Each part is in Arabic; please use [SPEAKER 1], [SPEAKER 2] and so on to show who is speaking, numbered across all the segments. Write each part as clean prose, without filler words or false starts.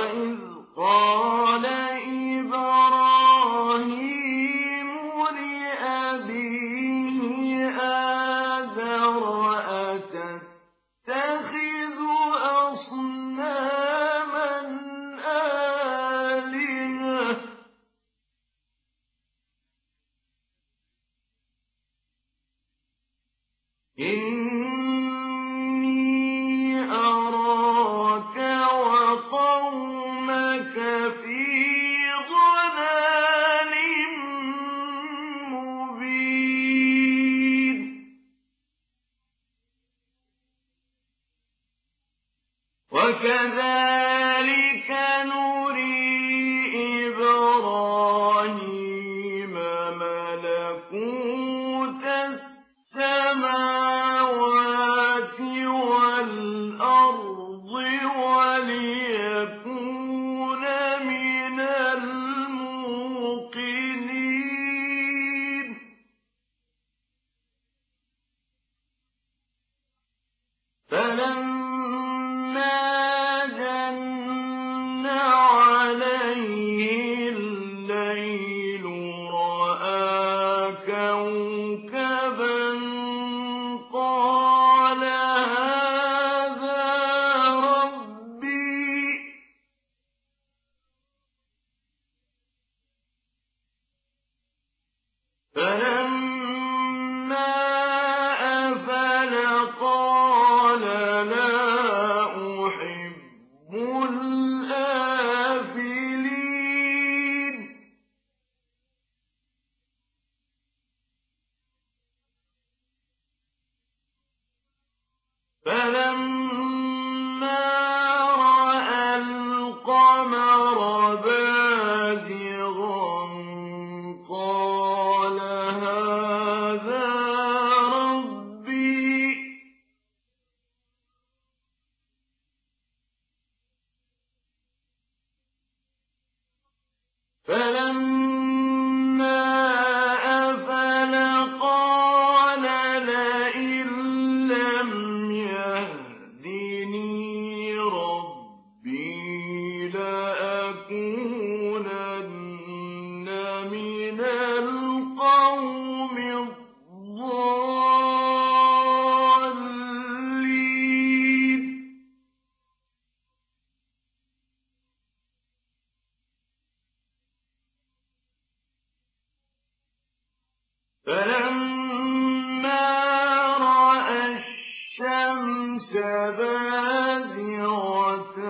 [SPEAKER 1] وَإِذْ قَالَ إِبْرَاهِيمُ لِأَبِيهِ آزَرَ أَتَتَّخِذُ أَصْنَامًا آلِهَةً إِنِّي أَرَاكَ وَقَوْمَكَ فِي ضَلَالٍ مُّبِينٍ وَكَذَٰلِكَ نُرِي إِبْرَاهِيمَ مَلَكُوتَ السَّمَاوَاتِ وَالْأَرْضِ وَلِيَكُونَ مِنَ الْمُوقِنِينَ فَلَمَّا جَنَّ عَلَيْهِ اللَّيْلُ رَأَىٰ كَوْكَبًا قَالَ هَٰذَا رَبِّي ۖ فَلَمَّا أَفَلَ قَالَ لَا أُحِبُّ الْآفِلِينَ فَلَمَّا رَأَى الْقَمَرَ بَازِغًا قَالَ هَٰذَا رَبِّي ۖ فَلَمَّا أَفَلَ قَالَ لَئِن لَّمْ يَهْدِنِي رَبِّي لَأَكُونَنَّ مِنَ الْقَوْمِ الضَّالِّينَ فَلَمَّا رَأَى الشَّمْسَ بَازِغَةً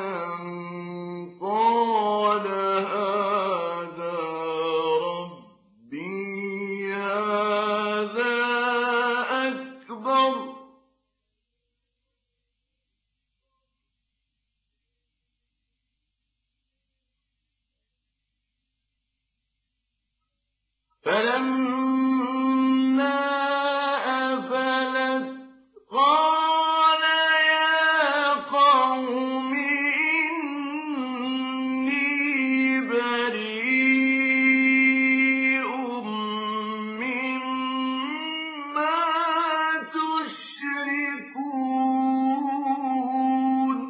[SPEAKER 1] قَالَ هَٰذَا رَبِّي هَٰذَا أَكْبَرُ ۖ فَلَمَّا أَفَلَتْ قَالَ يَا قَوْمِ إِنِّي بَرِيءٌ مِّمَّا تُشْرِكُونَ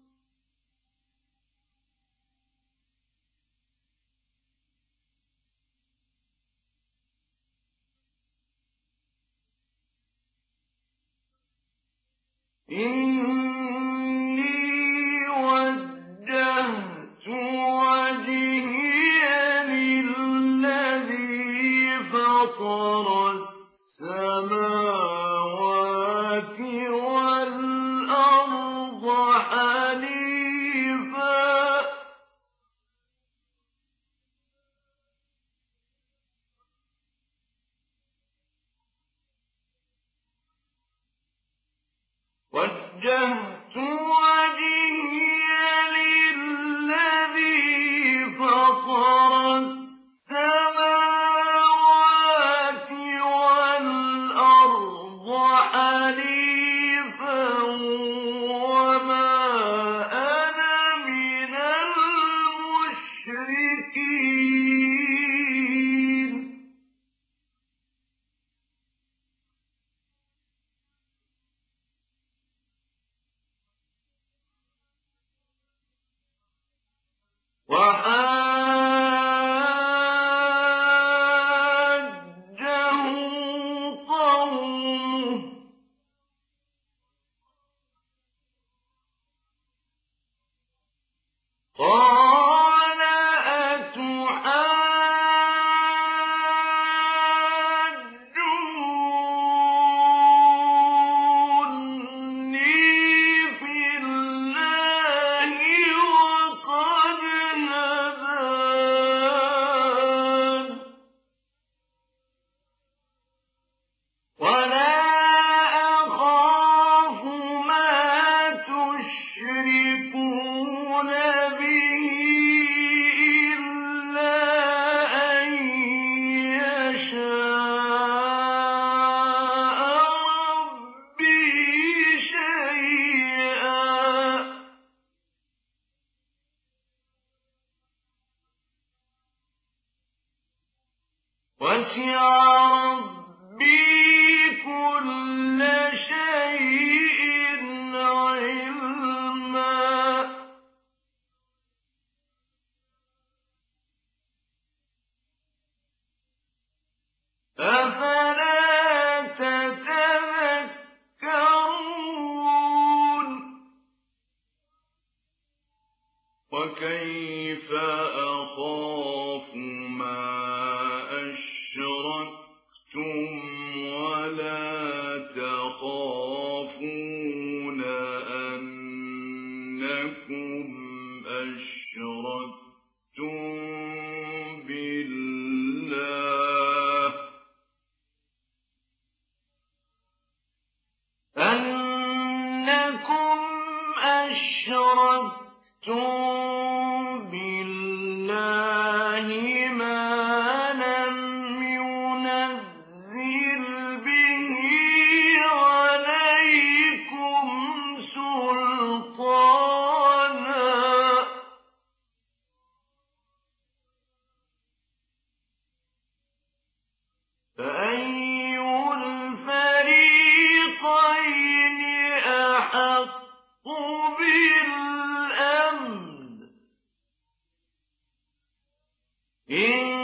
[SPEAKER 1] إِنِّي وَجَّهْتُ وَجْهِيَ لِلَّذِي فَطَرَ السَّمَاوَاتِ وَالْأَرْضَ حَنِيفًا ۖ وَجَّهْتُ قَالَ أَتُحَاجُّونِّي فِي اللَّهِ وَقَدْ هَدَانِ وَلَا أَخَافُ مَا تُشْرِكُونَ بِهِ إِلَّا أَن يَشَاءَ رَبِّي شَيْئًا ۗ وَسِعَ رَبِّي كُلَّ شَيْءٍ عِلْمًا ۗ أَفَلَا تَتَذَكَّرُونَ وَكَيْفَ أَخَافُ مَا أَشْرَكْتُمْ وَلَا تَخَافُونَ أَنَّكُمْ أَشْرَكْتُم بِاللَّهِ مَا لَمْ يُنَزِّلْ بِهِ عَلَيْكُمْ سُلْطَانًا ۚ فَأَيُّ الْفَرِيقَيْنِ أَحَقُّ بِالْأَمْنِ ۖ إِن